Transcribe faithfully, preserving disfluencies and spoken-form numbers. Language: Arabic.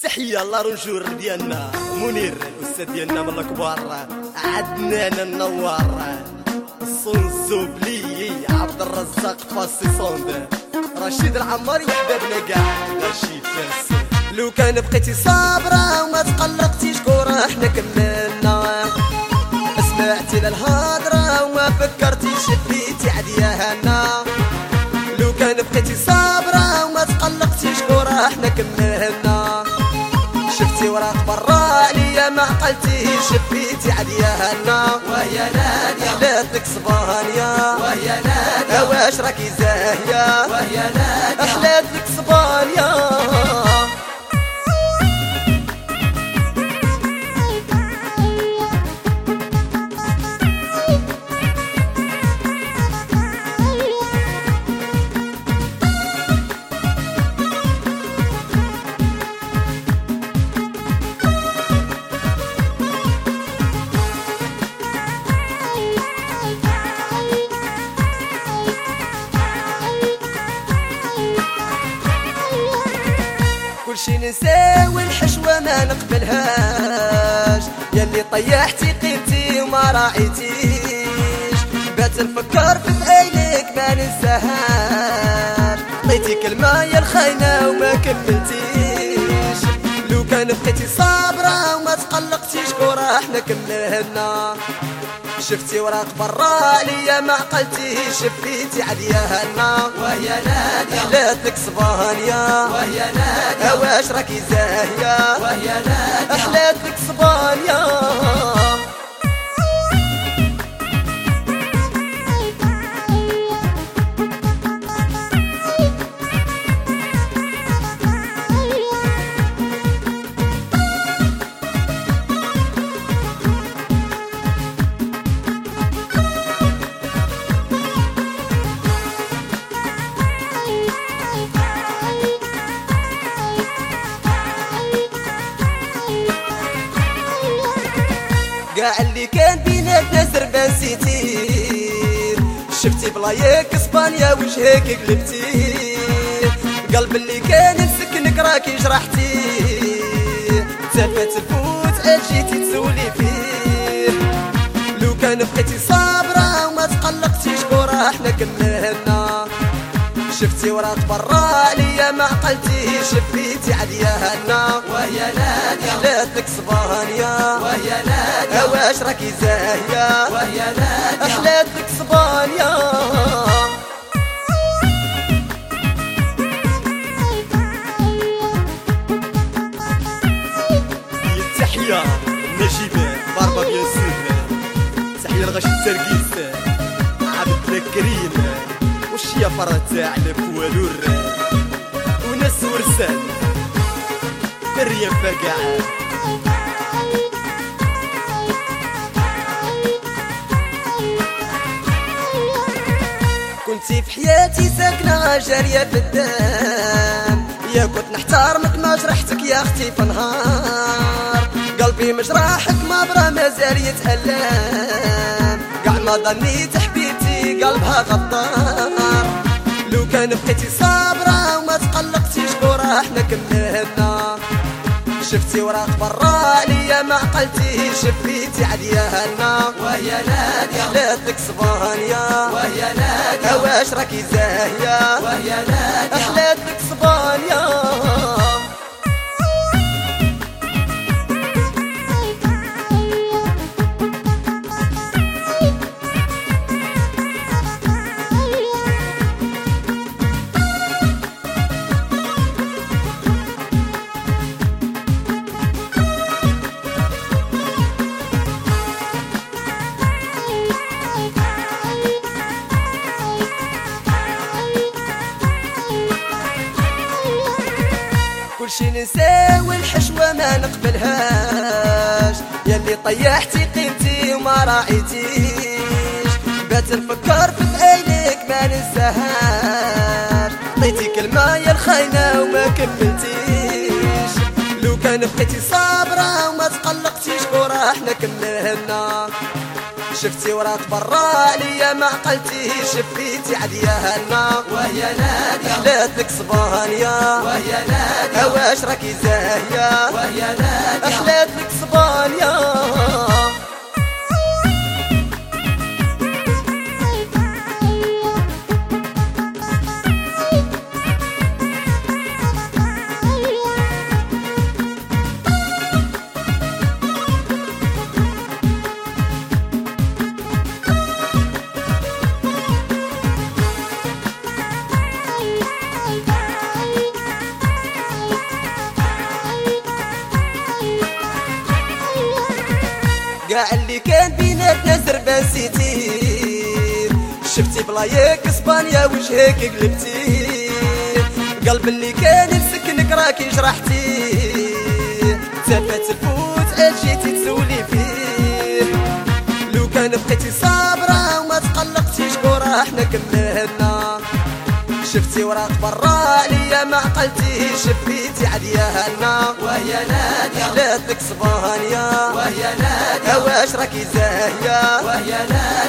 تحية الله رنجور ديالنا منير الأستاذ ديالنا من الكبار، عدنان النوار، الصنزو بلي، عبد الرزاق فاسي صوند، رشيد العماري وحبابنا كاع ماشي فاس. لو كان بقيتي صابرة وما تقلقتيش كورة احنا كملنا، سمعتي للهضرة وما فكرتيش بيتي عديانا. لو كان بقيتي صابرة وما تقلقتيش كورة احنا كملنا، شفتي وراك برا عليا ما عقلتيش بيتي عديانا. ويا نادية حلاتك صبانيا، ويا نادية واش راكي زاهية، ويا نادية حلاتك صبانيا. كلشي نساوي الحشوة ما نقبلهاش، ياللي طيحتي قيمتي وما راعيتيش، بات نفكر في عينيك ما ننساهاش، عطيتي كلمة يا الخاينة وما كملتيش. لو كان بقيتي صابرة وما تقلقتيش كورة احنا كملنا، شفتي وراك برا عليا ما عقلتيش بيتي عديانا. ويا نادية حلاتك صبانيا، ويا نادية واش راكي زاهية، ويا نادية حلاتك صبانيا. قاع اللي كان بيناتنا زربان سيتير، شفتي بلايك اسبانيا وجهك قلبتي، قلب اللي كان مسكنك راكي جرحتي، تفات الفوت جيتي تسولي فيه. لو كان بقيتي صابرة وما تقلقتيش كورة احنا كملنا، شفتي وراك برا عليا ما عقلتيش بيتي عديانا. ويا نادية حلاتك صبانيا، ويا نادية واش راكي زاهية، ويا نادية حلاتك صبانيا. تحية نجيب ضربة بيان سور، تحية لغاش الترقيس عبد الكريم وشي فرات تاع الفوالور وناس ورسان الريم فقع. كنتي في حياتي ساكنة جارية في الدم، يا كنت نحترمك ما جرحتك يا اختي في نهار، قلبي مجراحك ما برا مازال يتألم، قاع ما ظنيت حبيبتي قلبها غدار. لو كان بقيتي صابرة وما تقلقتيش كورة احنا كملنا، شفتي وراك برا عليا ما عقلتيش بيتي عديانا. ويا نادية حلاتك صبانيا، ويا نادية واش راكي زاهية، ويا نادية حلاتك صبانيا. كلشي نساوي الحشوة ما نقبلهاش، ياللي طيحتي قيمتي وما راعيتيش، بات نفكر في عينيك ما ننساهاش، عطيتي كلمة يا الخاينة وما كملتيش. لو كان بقيتي صابرة وما تقلقتيش كورة احنا كملنا، شفتي وراك برا عليا ما عقلتي شفيتي عديالنا وهي نادية حلات لك صبانيا وهي نادية واش راكي زاهية وهي نادية حلات لك صبانيا قاع اللي كان بيناتنا زربان سيتي شفتي بلايك اسبانيا وجهك قلبتي قلب اللي كان يسكنك راكي جرحتي تفات الفوت اجيتي تسولي فيه لو كان بقيتي صابرة وما تقلقتيش كورا احنا كملنا شفتي وراك برا عليا ما عقلتي شفيتي عديالنا وهي نادية حلات لك صبانيا وهي نادية واش راكي زاهية وهي نادية